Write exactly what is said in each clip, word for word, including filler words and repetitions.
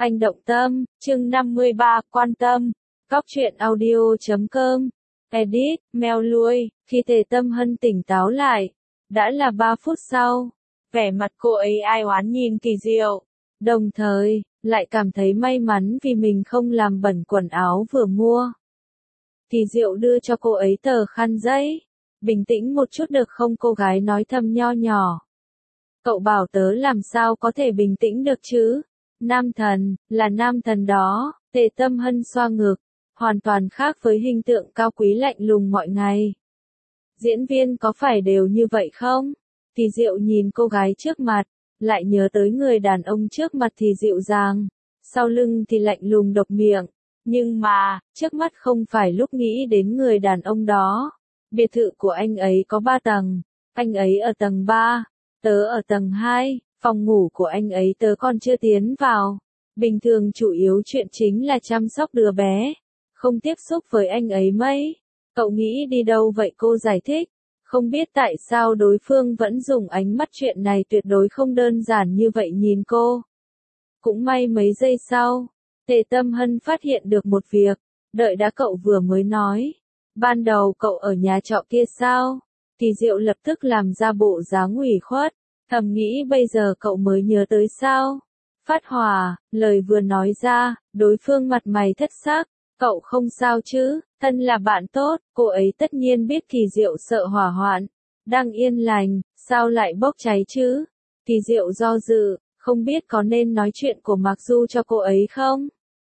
Anh động tâm, chương năm mươi ba, quan tâm. Góc truyện audio chấm com. Edit, mail lui, khi Tề Tâm Hân tỉnh táo lại. Đã là ba phút sau. Vẻ mặt cô ấy ai oán nhìn Kỳ Diệu. Đồng thời, lại cảm thấy may mắn vì mình không làm bẩn quần áo vừa mua. Kỳ Diệu đưa cho cô ấy tờ khăn giấy. Bình tĩnh một chút được không, cô gái nói thầm nho nhỏ. Cậu bảo tớ làm sao có thể bình tĩnh được chứ? Nam thần, là nam thần đó. Tề Tâm Hân xoa ngực. Hoàn toàn khác với hình tượng cao quý lạnh lùng mọi ngày. Diễn viên có phải đều như vậy không? Kỳ Diệu nhìn cô gái trước mặt, lại nhớ tới người đàn ông trước mặt thì dịu dàng, sau lưng thì lạnh lùng độc miệng. Nhưng mà, trước mắt không phải lúc nghĩ đến người đàn ông đó. Biệt thự của anh ấy có ba tầng, anh ấy ở tầng ba, tớ ở tầng hai, phòng ngủ của anh ấy tớ còn chưa tiến vào. Bình thường chủ yếu chuyện chính là chăm sóc đứa bé, không tiếp xúc với anh ấy mấy. Cậu nghĩ đi đâu vậy? Cô giải thích. Không biết tại sao đối phương vẫn dùng ánh mắt chuyện này tuyệt đối không đơn giản như vậy nhìn cô. Cũng may mấy giây sau, Tề Tâm Hân phát hiện được một việc, đợi đã cậu vừa mới nói. Ban đầu cậu ở nhà trọ kia sao? Kỳ Diệu lập tức làm ra bộ dáng ủy khuất, thầm nghĩ bây giờ cậu mới nhớ tới sao? Phát hỏa, lời vừa nói ra, đối phương mặt mày thất sắc. Cậu không sao chứ? Thân là bạn tốt, cô ấy tất nhiên biết Kỳ Diệu sợ hỏa hoạn. Đang yên lành, sao lại bốc cháy chứ? Kỳ Diệu do dự, không biết có nên nói chuyện của Mạc Du cho cô ấy không?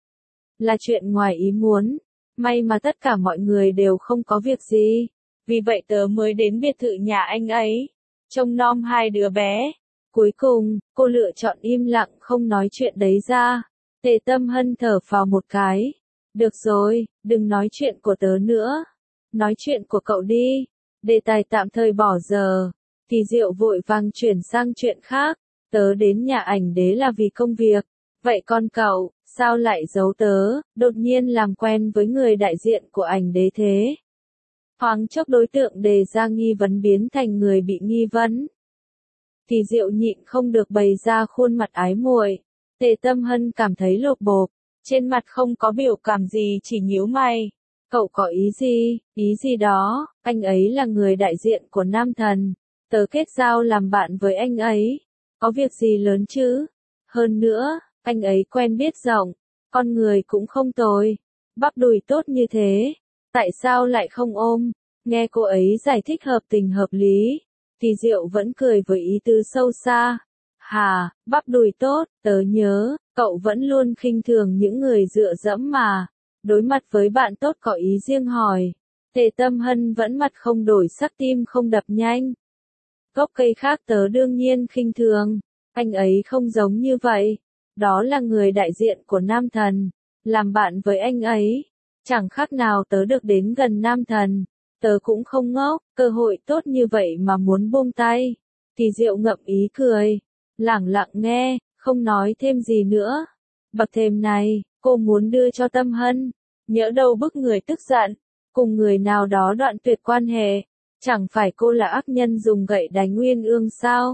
Là chuyện ngoài ý muốn. May mà tất cả mọi người đều không có việc gì. Vì vậy tớ mới đến biệt thự nhà anh ấy, trông nom hai đứa bé. Cuối cùng, cô lựa chọn im lặng không nói chuyện đấy ra. Tề Tâm Hân thở phào một cái. Được rồi, đừng nói chuyện của tớ nữa. Nói chuyện của cậu đi. Đề tài tạm thời bỏ giờ. Kỳ Diệu vội vàng chuyển sang chuyện khác. Tớ đến nhà ảnh đế là vì công việc. Vậy con cậu, sao lại giấu tớ, đột nhiên làm quen với người đại diện của ảnh đế thế? Thoáng chốc đối tượng đề ra nghi vấn biến thành người bị nghi vấn. Kỳ Diệu nhịn không được bày ra khuôn mặt ái muội. Tề Tâm Hân cảm thấy lột bột. Trên mặt không có biểu cảm gì, chỉ nhíu mày. Cậu có ý gì? Ý gì đó? Anh ấy là người đại diện của nam thần. Tớ kết giao làm bạn với anh ấy. Có việc gì lớn chứ? Hơn nữa, anh ấy quen biết rộng. Con người cũng không tồi. Bắp đùi tốt như thế. Tại sao lại không ôm? Nghe cô ấy giải thích hợp tình hợp lý. Kỳ Diệu vẫn cười với ý tứ sâu xa. Hà, bắp đùi tốt, tớ nhớ, cậu vẫn luôn khinh thường những người dựa dẫm mà. Đối mặt với bạn tốt có ý riêng hỏi. Tề Tâm Hân vẫn mặt không đổi sắc, tim không đập nhanh. Gốc cây khác tớ đương nhiên khinh thường. Anh ấy không giống như vậy. Đó là người đại diện của nam thần. Làm bạn với anh ấy, chẳng khác nào tớ được đến gần nam thần. Tớ cũng không ngốc, cơ hội tốt như vậy mà muốn buông tay. Kỳ Diệu ngậm ý cười. Lẳng lặng nghe, không nói thêm gì nữa. Bậc thềm này, cô muốn đưa cho Tâm Hân. Nhỡ đâu bức người tức giận, cùng người nào đó đoạn tuyệt quan hệ. Chẳng phải cô là ác nhân dùng gậy đánh uyên ương sao?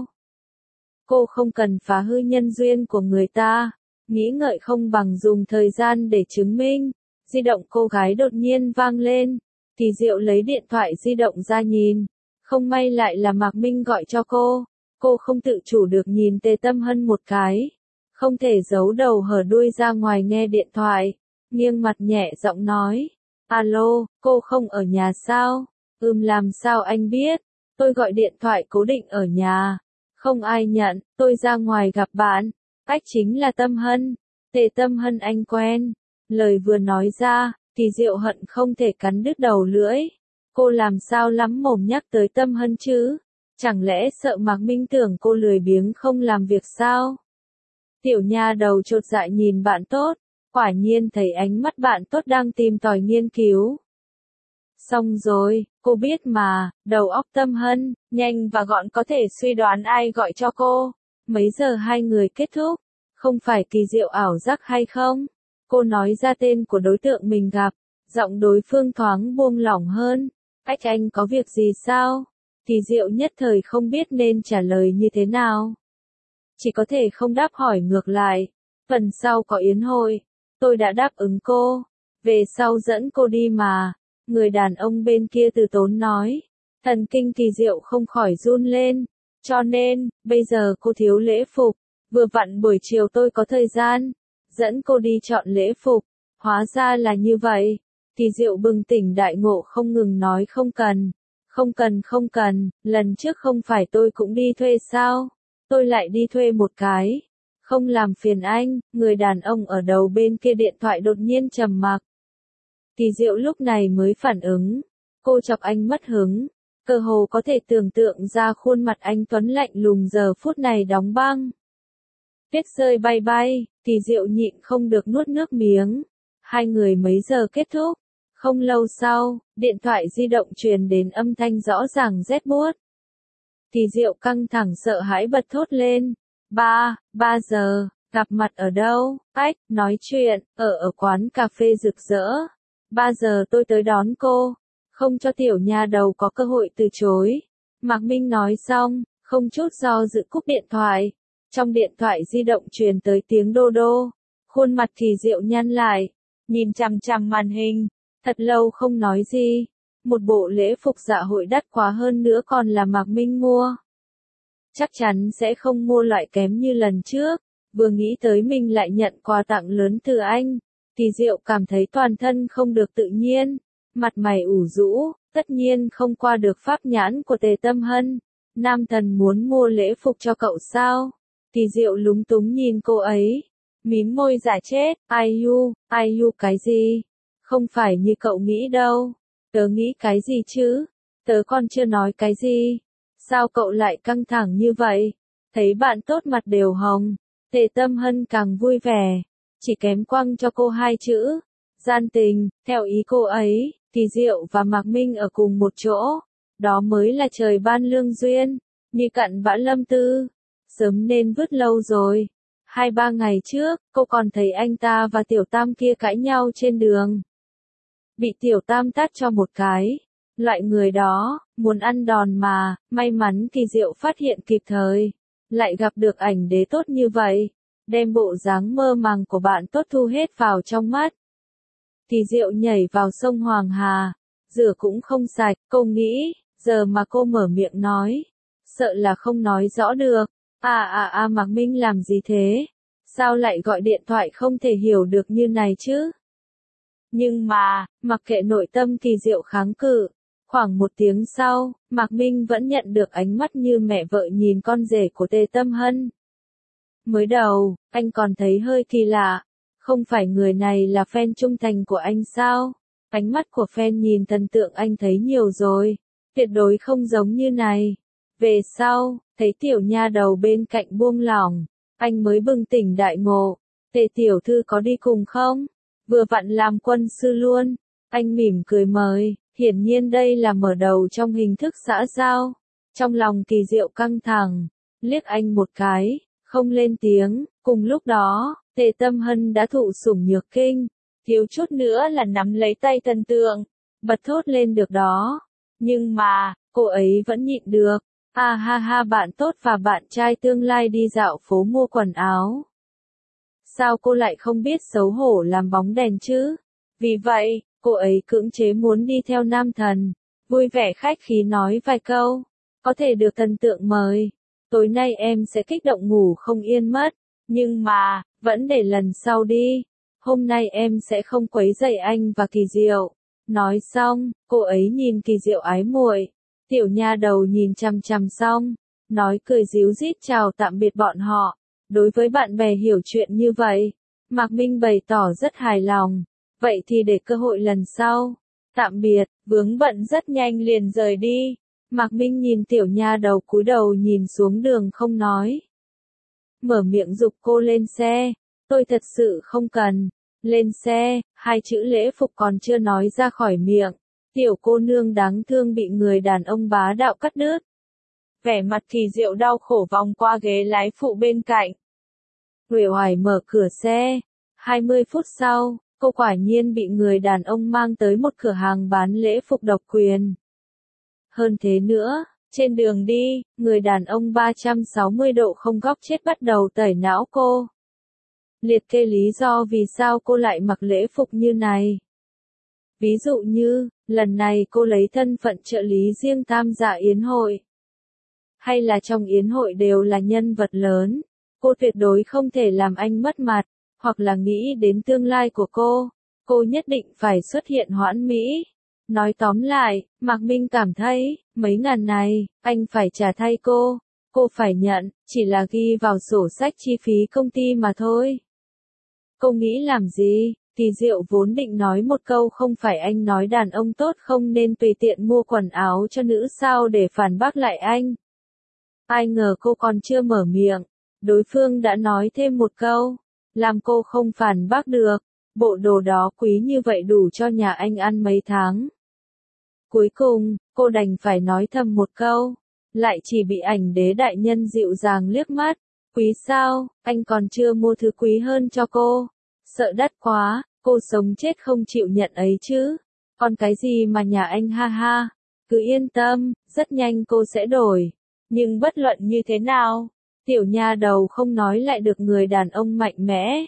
Cô không cần phá hư nhân duyên của người ta. Nghĩ ngợi không bằng dùng thời gian để chứng minh. Di động cô gái đột nhiên vang lên. Kỳ Diệu lấy điện thoại di động ra nhìn. Không may lại là Mạc Minh gọi cho cô. Cô không tự chủ được nhìn Tề Tâm Hân một cái. Không thể giấu đầu hở đuôi ra ngoài nghe điện thoại. Nghiêng mặt nhẹ giọng nói. Alo, cô không ở nhà sao? Ừm, làm sao anh biết? Tôi gọi điện thoại cố định ở nhà. Không ai nhận, tôi ra ngoài gặp bạn. Cách chính là Tâm Hân. Tề Tâm Hân anh quen. Lời vừa nói ra, Kỳ Diệu hận không thể cắn đứt đầu lưỡi. Cô làm sao lắm mồm nhắc tới Tâm Hân chứ? Chẳng lẽ sợ Mạc Minh tưởng cô lười biếng không làm việc sao? Tiểu nha đầu chột dạ nhìn bạn tốt, quả nhiên thấy ánh mắt bạn tốt đang tìm tòi nghiên cứu. Xong rồi, cô biết mà, đầu óc Tâm Hân, nhanh và gọn có thể suy đoán ai gọi cho cô. Mấy giờ hai người kết thúc? Không phải Kỳ Diệu ảo giác hay không? Cô nói ra tên của đối tượng mình gặp, giọng đối phương thoáng buông lỏng hơn. Ách, anh có việc gì sao? Kỳ Diệu nhất thời không biết nên trả lời như thế nào. Chỉ có thể không đáp hỏi ngược lại. Phần sau có yến hội, tôi đã đáp ứng cô, về sau dẫn cô đi mà. Người đàn ông bên kia từ tốn nói, thần kinh Kỳ Diệu không khỏi run lên, cho nên, bây giờ cô thiếu lễ phục, vừa vặn buổi chiều tôi có thời gian, dẫn cô đi chọn lễ phục, hóa ra là như vậy. Kỳ Diệu bừng tỉnh đại ngộ không ngừng nói không cần, không cần không cần, lần trước không phải tôi cũng đi thuê sao, tôi lại đi thuê một cái, không làm phiền anh. Người đàn ông ở đầu bên kia điện thoại đột nhiên trầm mặc. Kỳ Diệu lúc này mới phản ứng, cô chọc anh mất hứng, cơ hồ có thể tưởng tượng ra khuôn mặt anh tuấn lạnh lùng giờ phút này đóng băng. Tuyết rơi bay bay, Kỳ Diệu nhịn không được nuốt nước miếng. Hai người mấy giờ kết thúc? Không lâu sau, điện thoại di động truyền đến âm thanh rõ ràng rét buốt. Kỳ Diệu căng thẳng sợ hãi bật thốt lên. Ba, ba giờ, gặp mặt ở đâu? Ách, nói chuyện, ở ở quán cà phê rực rỡ. Ba giờ tôi tới đón cô. Không cho tiểu nha đầu có cơ hội từ chối. Mạc Minh nói xong, không chút do dự cúp điện thoại. Trong điện thoại di động truyền tới tiếng đô đô. Khuôn mặt Kỳ Diệu nhăn lại, nhìn chằm chằm màn hình, thật lâu không nói gì. Một bộ lễ phục dạ hội đắt quá hơn nữa còn là Mạc Minh mua. Chắc chắn sẽ không mua loại kém như lần trước. Vừa nghĩ tới mình lại nhận quà tặng lớn từ anh, Kỳ Diệu cảm thấy toàn thân không được tự nhiên, mặt mày ủ rũ, tất nhiên không qua được pháp nhãn của Tề Tâm Hân. Nam thần muốn mua lễ phục cho cậu sao? Kỳ Diệu lúng túng nhìn cô ấy, mím môi giả chết. Ai u, ai u cái gì? Không phải như cậu nghĩ đâu. Tớ nghĩ cái gì chứ? Tớ còn chưa nói cái gì. Sao cậu lại căng thẳng như vậy? Thấy bạn tốt mặt đều hồng. Tề Tâm Hân càng vui vẻ, chỉ kém quăng cho cô hai chữ, gian tình. Theo ý cô ấy, Kỳ Diệu và Mạc Minh ở cùng một chỗ, đó mới là trời ban lương duyên, như cặn bã lâm tư, sớm nên vứt lâu rồi. Hai ba ngày trước, cô còn thấy anh ta và Tiểu Tam kia cãi nhau trên đường. Bị Tiểu Tam tát cho một cái. Loại người đó, muốn ăn đòn mà, may mắn Kỳ Diệu phát hiện kịp thời. Lại gặp được ảnh đế tốt như vậy, đem bộ dáng mơ màng của bạn tốt thu hết vào trong mắt. Kỳ Diệu nhảy vào sông Hoàng Hà, rửa cũng không sạch, cô nghĩ, giờ mà cô mở miệng nói, sợ là không nói rõ được. À à à Mạc Minh làm gì thế? Sao lại gọi điện thoại không thể hiểu được như này chứ? Nhưng mà, mặc kệ nội tâm Kỳ Diệu kháng cự, khoảng một tiếng sau, Mạc Minh vẫn nhận được ánh mắt như mẹ vợ nhìn con rể của Tề Tâm Hân. Mới đầu, anh còn thấy hơi kỳ lạ, không phải người này là fan trung thành của anh sao? Ánh mắt của fan nhìn thần tượng anh thấy nhiều rồi, tuyệt đối không giống như này. Về sau, thấy tiểu nha đầu bên cạnh buông lỏng, anh mới bừng tỉnh đại ngộ. Tề tiểu thư có đi cùng không? Vừa vặn làm quân sư luôn. Anh mỉm cười mời, hiển nhiên đây là mở đầu trong hình thức xã giao. Trong lòng Kỳ Diệu căng thẳng, liếc anh một cái, không lên tiếng. Cùng lúc đó, Tề Tâm Hân đã thụ sủng nhược kinh, thiếu chút nữa là nắm lấy tay thần tượng, bật thốt lên được đó. Nhưng mà, cô ấy vẫn nhịn được. À ha ha, bạn tốt và bạn trai tương lai đi dạo phố mua quần áo. Sao cô lại không biết xấu hổ làm bóng đèn chứ? Vì vậy, cô ấy cưỡng chế muốn đi theo nam thần, vui vẻ khách khí nói vài câu. Có thể được thần tượng mời, tối nay em sẽ kích động ngủ không yên mất, nhưng mà, vẫn để lần sau đi. Hôm nay em sẽ không quấy rầy anh và Kỳ Diệu. Nói xong, cô ấy nhìn Kỳ Diệu ái muội. Tiểu nha đầu nhìn chằm chằm xong, nói cười díu dít chào tạm biệt bọn họ. Đối với bạn bè hiểu chuyện như vậy, Mạc Minh bày tỏ rất hài lòng. Vậy thì để cơ hội lần sau. Tạm biệt, vướng bận rất nhanh liền rời đi. Mạc Minh nhìn tiểu nha đầu cúi đầu nhìn xuống đường không nói. Mở miệng giục cô lên xe. Tôi thật sự không cần. Lên xe, hai chữ lễ phục còn chưa nói ra khỏi miệng. Tiểu cô nương đáng thương bị người đàn ông bá đạo cắt đứt. Vẻ mặt Kỳ Diệu đau khổ vòng qua ghế lái phụ bên cạnh. Uể oải mở cửa xe. hai mươi phút sau, cô quả nhiên bị người đàn ông mang tới một cửa hàng bán lễ phục độc quyền. Hơn thế nữa, trên đường đi, người đàn ông ba trăm sáu mươi độ không góc chết bắt đầu tẩy não cô. liệt kê lý do vì sao cô lại mặc lễ phục như này. Ví dụ như, lần này cô lấy thân phận trợ lý riêng tham gia yến hội. Hay là trong yến hội đều là nhân vật lớn, cô tuyệt đối không thể làm anh mất mặt, hoặc là nghĩ đến tương lai của cô, cô nhất định phải xuất hiện hoãn mỹ. Nói tóm lại, Mạc Minh cảm thấy, mấy ngàn này, anh phải trả thay cô, cô phải nhận, chỉ là ghi vào sổ sách chi phí công ty mà thôi. Cô nghĩ làm gì? Kỳ Diệu vốn định nói một câu không phải anh nói đàn ông tốt không nên tùy tiện mua quần áo cho nữ sao để phản bác lại anh. Ai ngờ cô còn chưa mở miệng, đối phương đã nói thêm một câu, làm cô không phản bác được, bộ đồ đó quý như vậy đủ cho nhà anh ăn mấy tháng. Cuối cùng, cô đành phải nói thầm một câu, lại chỉ bị ảnh đế đại nhân dịu dàng liếc mắt, quý sao, anh còn chưa mua thứ quý hơn cho cô, sợ đắt quá, cô sống chết không chịu nhận ấy chứ, còn cái gì mà nhà anh ha ha, cứ yên tâm, rất nhanh cô sẽ đổi, nhưng bất luận như thế nào, tiểu nha đầu không nói lại được người đàn ông mạnh mẽ.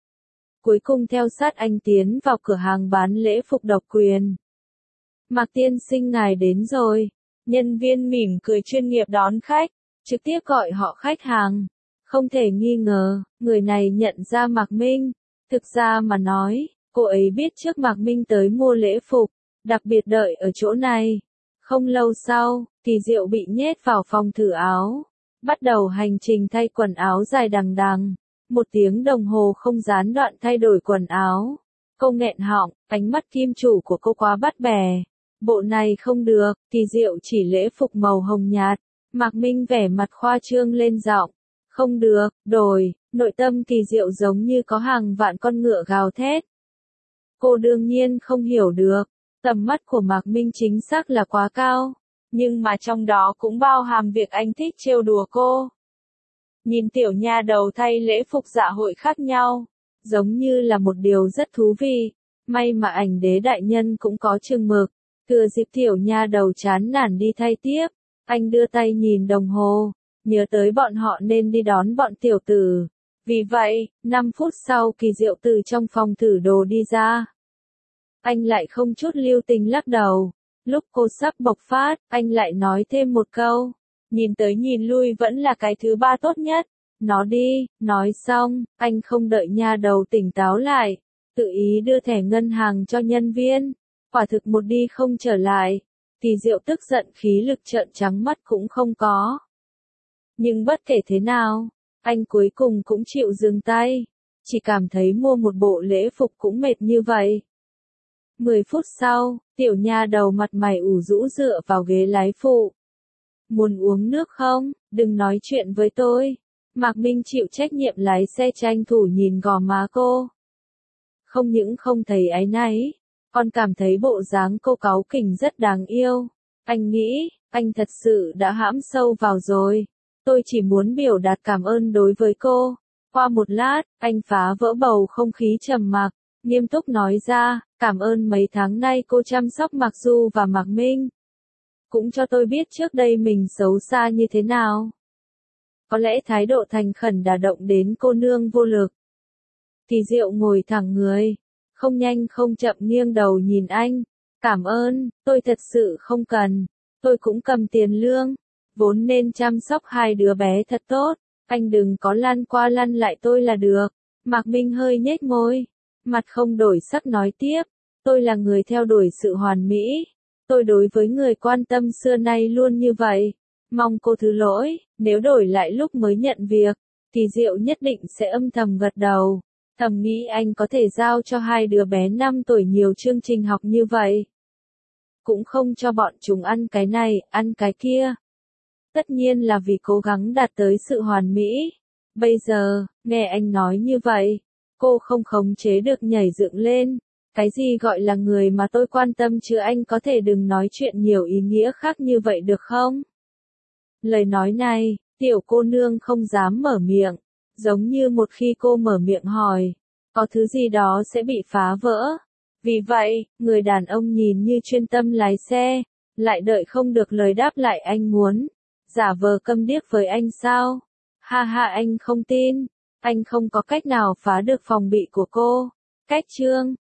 Cuối cùng theo sát anh tiến vào cửa hàng bán lễ phục độc quyền. Mạc tiên sinh ngài đến rồi, nhân viên mỉm cười chuyên nghiệp đón khách, trực tiếp gọi họ khách hàng. Không thể nghi ngờ, người này nhận ra Mạc Minh, thực ra mà nói, cô ấy biết trước Mạc Minh tới mua lễ phục, đặc biệt đợi ở chỗ này. Không lâu sau, Kỳ Diệu bị nhét vào phòng thử áo, bắt đầu hành trình thay quần áo dài đằng đằng, một tiếng đồng hồ không gián đoạn thay đổi quần áo. Cô nghẹn họng, ánh mắt kim chủ của cô quá bắt bẻ. Bộ này không được, Kỳ Diệu chỉ lễ phục màu hồng nhạt, Mạc Minh vẻ mặt khoa trương lên giọng. Không được, đổi, nội tâm Kỳ Diệu giống như có hàng vạn con ngựa gào thét. Cô đương nhiên không hiểu được, tầm mắt của Mạc Minh chính xác là quá cao, nhưng mà trong đó cũng bao hàm việc anh thích trêu đùa cô. Nhìn tiểu nha đầu thay lễ phục dạ hội khác nhau, giống như là một điều rất thú vị, may mà ảnh đế đại nhân cũng có chừng mực, thừa dịp tiểu nha đầu chán nản đi thay tiếp, anh đưa tay nhìn đồng hồ, nhớ tới bọn họ nên đi đón bọn tiểu tử. Vì vậy, năm phút sau Kỳ Diệu từ trong phòng thử đồ đi ra. Anh lại không chút lưu tình lắc đầu. Lúc cô sắp bộc phát, anh lại nói thêm một câu. Nhìn tới nhìn lui vẫn là cái thứ ba tốt nhất. Nó đi, nói xong, anh không đợi nha đầu tỉnh táo lại. Tự ý đưa thẻ ngân hàng cho nhân viên. Quả thực một đi không trở lại. Kỳ Diệu tức giận khí lực trợn trắng mắt cũng không có. Nhưng bất kể thế nào, anh cuối cùng cũng chịu dừng tay. Chỉ cảm thấy mua một bộ lễ phục cũng mệt như vậy. Mười phút sau, tiểu nha đầu mặt mày ủ rũ dựa vào ghế lái phụ. Muốn uống nước không? Đừng nói chuyện với tôi. Mạc Minh chịu trách nhiệm lái xe tranh thủ nhìn gò má cô. Không những không thấy áy náy, còn cảm thấy bộ dáng cô cáu kỉnh rất đáng yêu. Anh nghĩ, anh thật sự đã hãm sâu vào rồi. Tôi chỉ muốn biểu đạt cảm ơn đối với cô. Qua một lát, anh phá vỡ bầu không khí trầm mặc, nghiêm túc nói ra, cảm ơn mấy tháng nay cô chăm sóc Mạc Du và Mạc Minh. Cũng cho tôi biết trước đây mình xấu xa như thế nào. Có lẽ thái độ thành khẩn đã động đến cô nương vô lực. Kỳ Diệu ngồi thẳng người, không nhanh không chậm nghiêng đầu nhìn anh. Cảm ơn, tôi thật sự không cần. Tôi cũng cầm tiền lương. Vốn nên chăm sóc hai đứa bé thật tốt, anh đừng có lăn qua lăn lại tôi là được. Mạc Minh hơi nhếch môi, mặt không đổi sắc nói tiếp, tôi là người theo đuổi sự hoàn mỹ, tôi đối với người quan tâm xưa nay luôn như vậy, mong cô thứ lỗi, nếu đổi lại lúc mới nhận việc, Kỳ Diệu nhất định sẽ âm thầm gật đầu, thầm nghĩ anh có thể giao cho hai đứa bé năm tuổi nhiều chương trình học như vậy. Cũng không cho bọn chúng ăn cái này, ăn cái kia. Tất nhiên là vì cố gắng đạt tới sự hoàn mỹ. Bây giờ, nghe anh nói như vậy, cô không khống chế được nhảy dựng lên. Cái gì gọi là người mà tôi quan tâm chứ anh có thể đừng nói chuyện nhiều ý nghĩa khác như vậy được không? Lời nói này, tiểu cô nương không dám mở miệng. Giống như một khi cô mở miệng hỏi, có thứ gì đó sẽ bị phá vỡ. Vì vậy, người đàn ông nhìn như chuyên tâm lái xe, lại đợi không được lời đáp lại anh muốn. Giả vờ câm điếc với anh sao? Ha ha anh không tin. Anh không có cách nào phá được phòng bị của cô. Cách chương